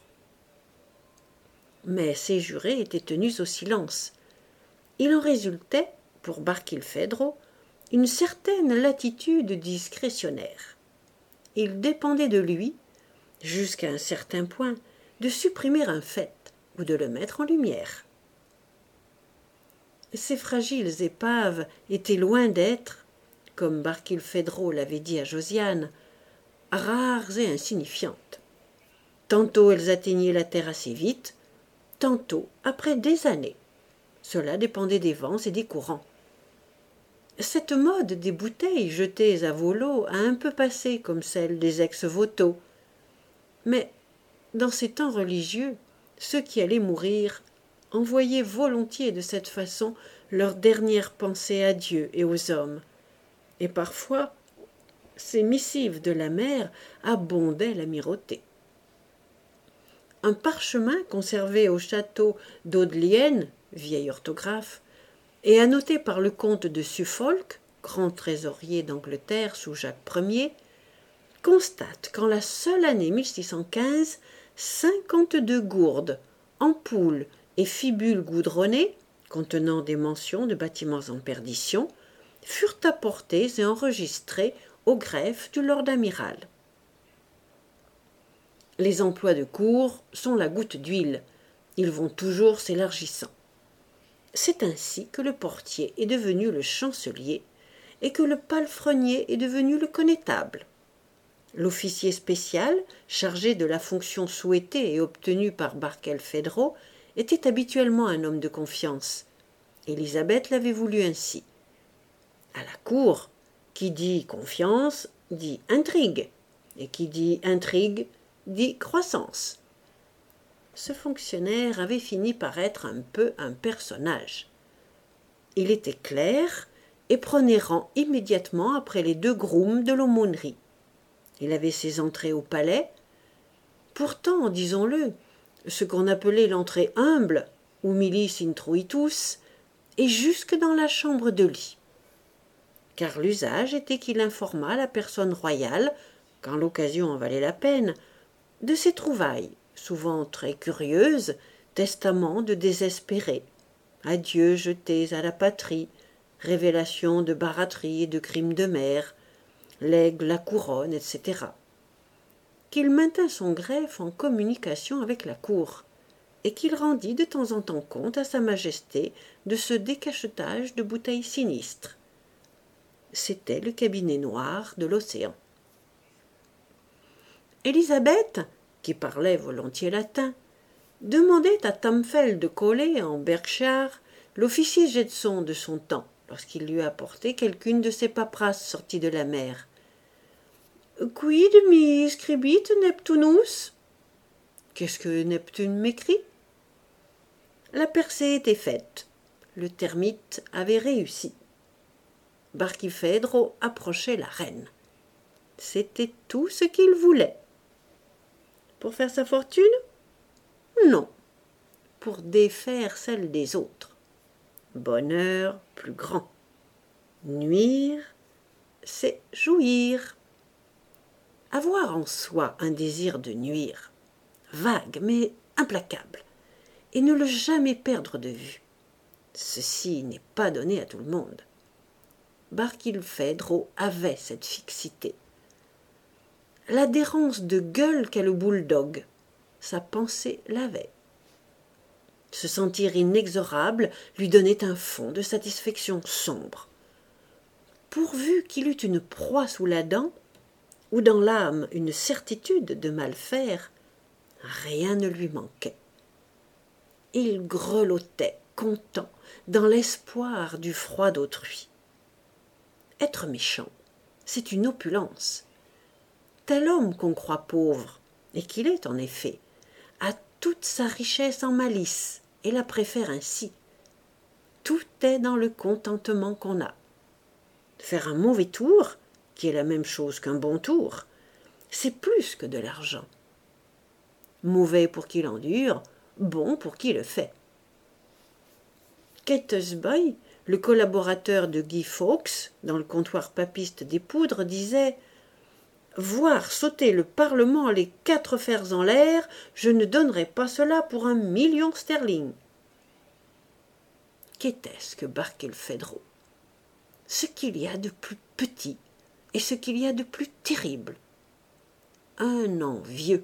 Mais ces jurés étaient tenus au silence. Il en résultait, pour Barkilphedro, une certaine latitude discrétionnaire. Il dépendait de lui, jusqu'à un certain point, de supprimer un fait ou de le mettre en lumière. Ces fragiles épaves étaient loin d'être, comme Barkilphedro l'avait dit à Josiane, rares et insignifiantes. Tantôt elles atteignaient la terre assez vite, tantôt après des années. Cela dépendait des vents et des courants. Cette mode des bouteilles jetées à volo a un peu passé comme celle des ex-voto. Mais, dans ces temps religieux, ceux qui allaient mourir envoyaient volontiers de cette façon leur dernière pensée à Dieu et aux hommes. Et parfois, ces missives de la mer abondaient l'amirauté. Un parchemin conservé au château d'Audelienne, vieil orthographe, et annoté par le comte de Suffolk, grand trésorier d'Angleterre sous Jacques Ier, constate qu'en la seule année 1615, 52 gourdes, ampoules et fibules goudronnées, contenant des mentions de bâtiments en perdition, furent apportées et enregistrées au greffe du lord amiral. Les emplois de cour sont la goutte d'huile, ils vont toujours s'élargissant. C'est ainsi que le portier est devenu le chancelier et que le palefrenier est devenu le connétable. L'officier spécial, chargé de la fonction souhaitée et obtenue par Barkilphedro, était habituellement un homme de confiance. Élisabeth l'avait voulu ainsi. À la cour, qui dit confiance dit intrigue, et qui dit intrigue dit croissance. Ce fonctionnaire avait fini par être un peu un personnage. Il était clerc et prenait rang immédiatement après les 2 grooms de l'aumônerie. Il avait ses entrées au palais. Pourtant, disons-le, ce qu'on appelait l'entrée humble, humilis intruitus, et jusque dans la chambre de lit. Car l'usage était qu'il informât la personne royale, quand l'occasion en valait la peine, de ses trouvailles, souvent très curieuses, testament de désespérés, adieux jetés à la patrie, révélation de barateries et de crimes de mer, legs la couronne, etc. Qu'il maintint son greffe en communication avec la cour, et qu'il rendit de temps en temps compte à sa majesté de ce décachetage de bouteilles sinistres. C'était le cabinet noir de l'océan. Élisabeth, qui parlait volontiers latin, demandait à Tamfel de Coley, en Berkshire, l'officier Jetson de son temps, lorsqu'il lui apportait quelqu'une de ses paperasses sorties de la mer. « Quid mi scribit Neptunus » ? Qu'est-ce que Neptune m'écrit ? La percée était faite. Le termite avait réussi. Barkilphedro approchait la reine. C'était tout ce qu'il voulait. Pour faire sa fortune ? Non. Pour défaire celle des autres. Bonheur plus grand. Nuire, c'est jouir. Avoir en soi un désir de nuire, vague mais implacable, et ne le jamais perdre de vue. Ceci n'est pas donné à tout le monde. Barkilphedro avait cette fixité. L'adhérence de gueule qu'a le bulldog, sa pensée l'avait. Se sentir inexorable lui donnait un fond de satisfaction sombre. Pourvu qu'il eût une proie sous la dent, ou dans l'âme une certitude de mal faire, rien ne lui manquait. Il grelottait, content, dans l'espoir du froid d'autrui. Être méchant, c'est une opulence. Tel homme qu'on croit pauvre, et qu'il est en effet, a toute sa richesse en malice, et la préfère ainsi. Tout est dans le contentement qu'on a. Faire un mauvais tour, qui est la même chose qu'un bon tour, c'est plus que de l'argent. Mauvais pour qui l'endure, bon pour qui le fait. Catesby, le collaborateur de Guy Fawkes, dans le comptoir papiste des poudres, disait « Voir sauter le Parlement les 4 fers en l'air, je ne donnerais pas cela pour 1 million sterling. » Qu'était-ce que Barkilphedro ? Ce qu'il y a de plus petit et ce qu'il y a de plus terrible. Un envieux.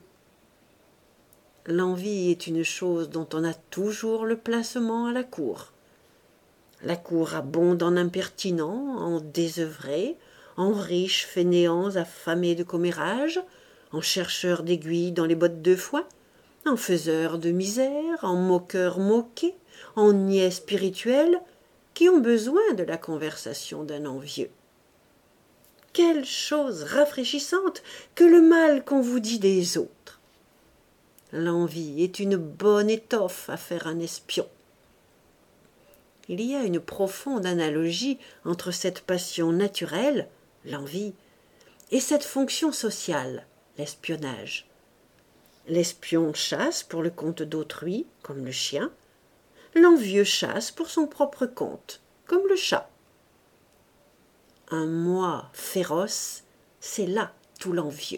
L'envie est une chose dont on a toujours le placement à la cour. La cour abonde en impertinents, en désœuvrés, en riches fainéants affamés de commérage, en chercheurs d'aiguilles dans les bottes de foin, en faiseurs de misère, en moqueurs moqués, en niais spirituels, qui ont besoin de la conversation d'un envieux. Quelle chose rafraîchissante que le mal qu'on vous dit des autres. L'envie est une bonne étoffe à faire un espion. Il y a une profonde analogie entre cette passion naturelle, l'envie, et cette fonction sociale, l'espionnage. L'espion chasse pour le compte d'autrui, comme le chien. L'envieux chasse pour son propre compte, comme le chat. Un moi féroce, c'est là tout l'envieux.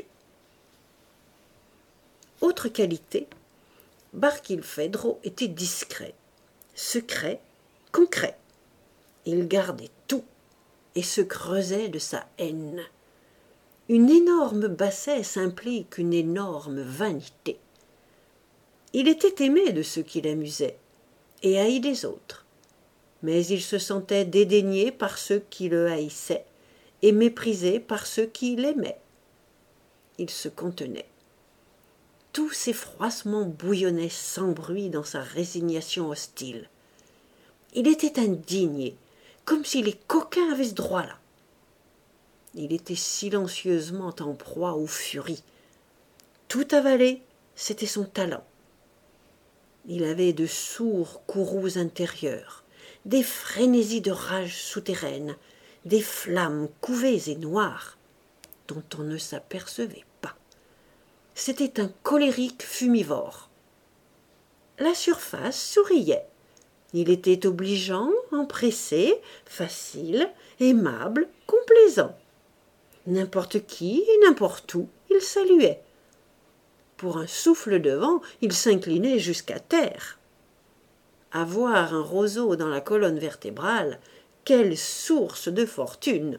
Autre qualité, Barkilphedro était discret, secret, concret. Il gardait tout et se creusait de sa haine. Une énorme bassesse implique une énorme vanité. Il était aimé de ceux qui l'amusaient et haï des autres, mais il se sentait dédaigné par ceux qui le haïssaient et méprisé par ceux qui l'aimaient. Il se contenait. Tous ses froissements bouillonnaient sans bruit dans sa résignation hostile. Il était indigné, comme si les coquins avaient ce droit-là. Il était silencieusement en proie aux furies. Tout avaler, c'était son talent. Il avait de sourds courroux intérieurs, des frénésies de rage souterraine, des flammes couvées et noires, dont on ne s'apercevait pas. C'était un colérique fumivore. La surface souriait. Il était obligeant, empressé, facile, aimable, complaisant. N'importe qui et n'importe où, il saluait. Pour un souffle de vent, il s'inclinait jusqu'à terre. Avoir un roseau dans la colonne vertébrale, quelle source de fortune!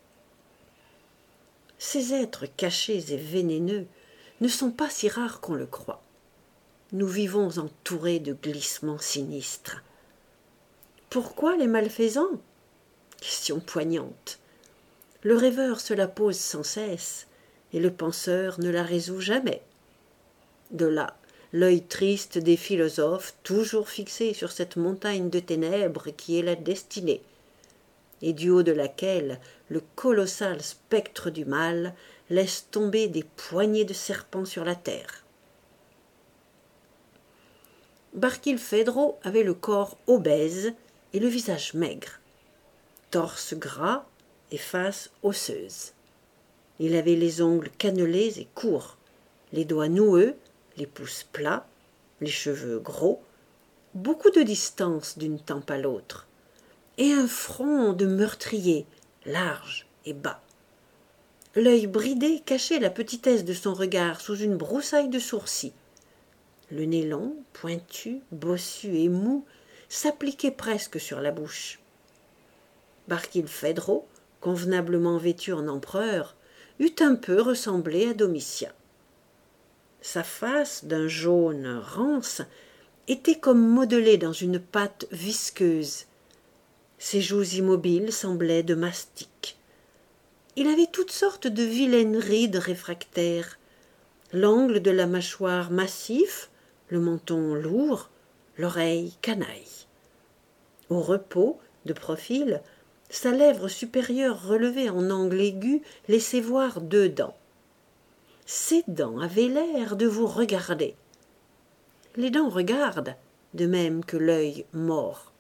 Ces êtres cachés et vénéneux ne sont pas si rares qu'on le croit. Nous vivons entourés de glissements sinistres. Pourquoi les malfaisants? Question poignante. Le rêveur se la pose sans cesse, et le penseur ne la résout jamais. De là, l'œil triste des philosophes, toujours fixé sur cette montagne de ténèbres qui est la destinée, et du haut de laquelle le colossal spectre du mal laisse tomber des poignées de serpents sur la terre. Barkilphedro avait le corps obèse et le visage maigre, torse gras et face osseuse. Il avait les ongles cannelés et courts, les doigts noueux, les pouces plats, les cheveux gros, beaucoup de distance d'une tempe à l'autre, et un front de meurtrier, large et bas. L'œil bridé cachait la petitesse de son regard sous une broussaille de sourcils. Le nez long, pointu, bossu et mou s'appliquait presque sur la bouche. Barkilphedro, convenablement vêtu en empereur, eût un peu ressemblé à Domitien. Sa face, d'un jaune rance, était comme modelée dans une pâte visqueuse. Ses joues immobiles semblaient de mastic. Il avait toutes sortes de vilaines rides réfractaires, l'angle de la mâchoire massif, le menton lourd, l'oreille canaille. Au repos, de profil, sa lèvre supérieure relevée en angle aigu laissait voir 2 dents. Ses dents avaient l'air de vous regarder. Les dents regardent, de même que l'œil mord.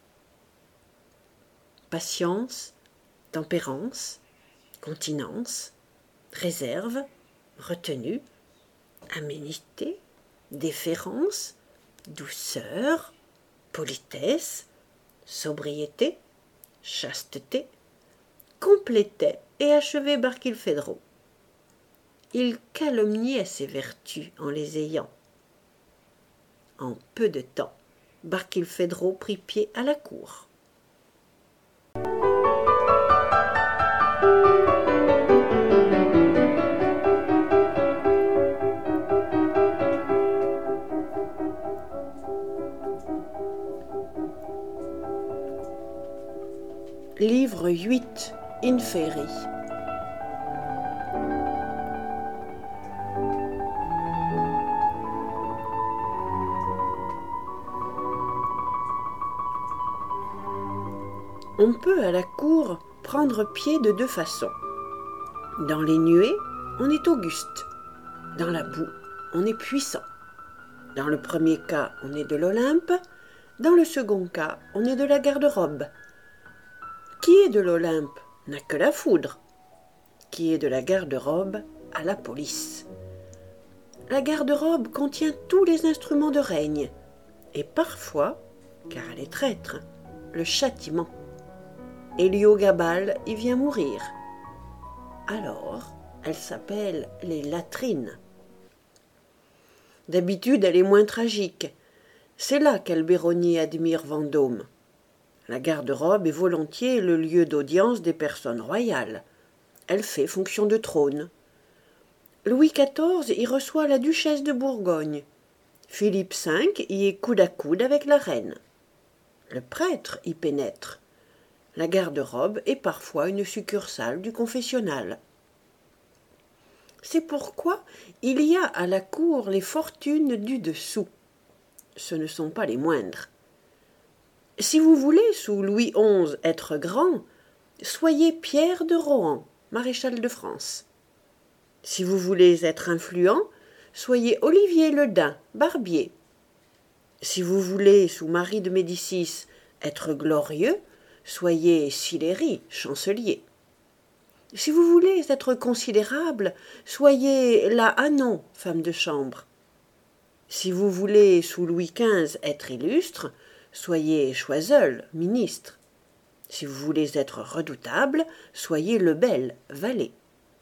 Patience, tempérance, continence, réserve, retenue, aménité, déférence, douceur, politesse, sobriété, chasteté, complétaient et achevaient Barkilphedro. Il calomniait ses vertus en les ayant. En peu de temps, Barkilphedro prit pied à la cour. Livre 8, Inferi. On peut à la cour prendre pied de deux façons. Dans les nuées, on est auguste. Dans la boue, on est puissant. Dans le premier cas, on est de l'Olympe. Dans le second cas, on est de la garde-robe. Qui est de l'Olympe n'a que la foudre. Qui est de la garde-robe a la police. La garde-robe contient tous les instruments de règne. Et parfois, car elle est traître, le châtiment. Héliogabale y vient mourir. Alors, elle s'appelle les latrines. D'habitude, elle est moins tragique. C'est là qu'Alberoni admire Vendôme. La garde-robe est volontiers le lieu d'audience des personnes royales. Elle fait fonction de trône. Louis XIV y reçoit la duchesse de Bourgogne. Philippe V y est coude à coude avec la reine. Le prêtre y pénètre. La garde-robe est parfois une succursale du confessionnal. C'est pourquoi il y a à la cour les fortunes du dessous. Ce ne sont pas les moindres. Si vous voulez, sous Louis XI, être grand, soyez Pierre de Rohan, maréchal de France. Si vous voulez être influent, soyez Olivier le Daim, barbier. Si vous voulez, sous Marie de Médicis, être glorieux, soyez Sillery, chancelier. Si vous voulez être considérable, soyez la Hannon, femme de chambre. Si vous voulez, sous Louis XV, être illustre, soyez Choiseul, ministre. Si vous voulez être redoutable, soyez Lebel, valet.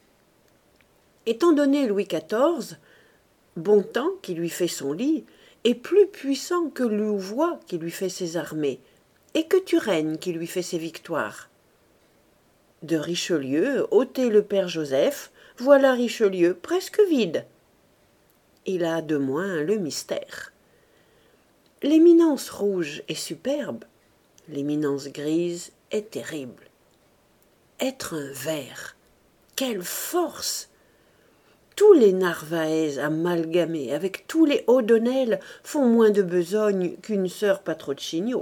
Étant donné Louis XIV, Bontemps, qui lui fait son lit, est plus puissant que Louvois, qui lui fait ses armées, et que Turenne, qui lui fait ses victoires. De Richelieu, ôtez le père Joseph, voilà Richelieu presque vide. Il a de moins le mystère. L'éminence rouge est superbe, l'éminence grise est terrible. Être un ver, quelle force! Tous les Narvaez amalgamés avec tous les O'Donnell font moins de besogne qu'une sœur Patrocinio.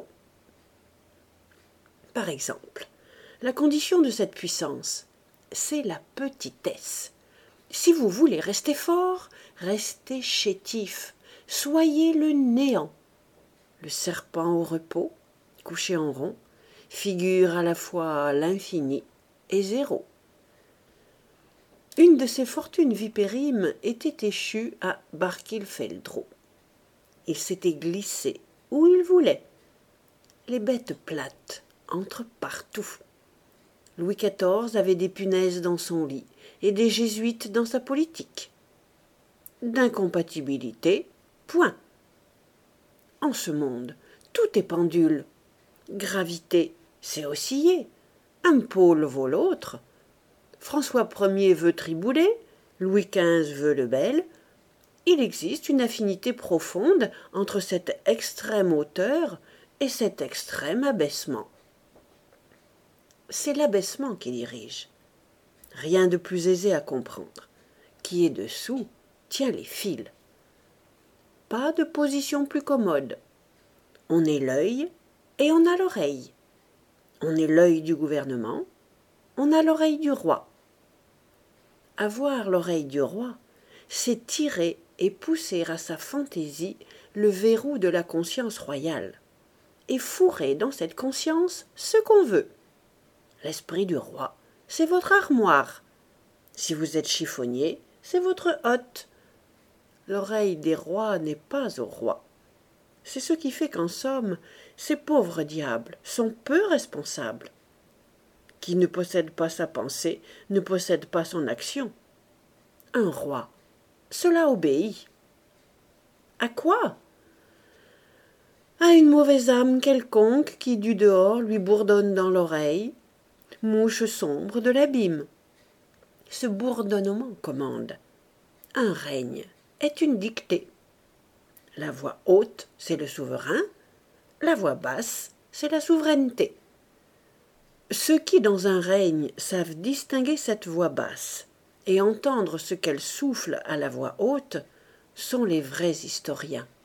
Par exemple, la condition de cette puissance, c'est la petitesse. Si vous voulez rester fort, restez chétif, soyez le néant. Le serpent au repos, couché en rond, figure à la fois l'infini et zéro. Une de ces fortunes vipérimes était échue à Barkilphedro. Il s'était glissé où il voulait. Les bêtes plates entrent partout. Louis XIV avait des punaises dans son lit et des jésuites dans sa politique. D'incompatibilité, point. En ce monde, tout est pendule. Gravité, c'est osciller. Un pôle vaut l'autre. François Ier veut Triboulet, Louis XV veut Lebel. Il existe une affinité profonde entre cette extrême hauteur et cet extrême abaissement. C'est l'abaissement qui dirige. Rien de plus aisé à comprendre. Qui est dessous tient les fils. Pas de position plus commode. On est l'œil et on a l'oreille. On est l'œil du gouvernement, on a l'oreille du roi. Avoir l'oreille du roi, c'est tirer et pousser à sa fantaisie le verrou de la conscience royale, et fourrer dans cette conscience ce qu'on veut. L'esprit du roi, c'est votre armoire. Si vous êtes chiffonnier, c'est votre hotte. L'oreille des rois n'est pas au roi. C'est ce qui fait qu'en somme, ces pauvres diables sont peu responsables. Qui ne possède pas sa pensée ne possède pas son action. Un roi, cela obéit. À quoi? À une mauvaise âme quelconque qui du dehors lui bourdonne dans l'oreille, mouche sombre de l'abîme. Ce bourdonnement commande. Un règne est une dictée. La voix haute, c'est le souverain, la voix basse, c'est la souveraineté. Ceux qui, dans un règne, savent distinguer cette voix basse et entendre ce qu'elle souffle à la voix haute, sont les vrais historiens.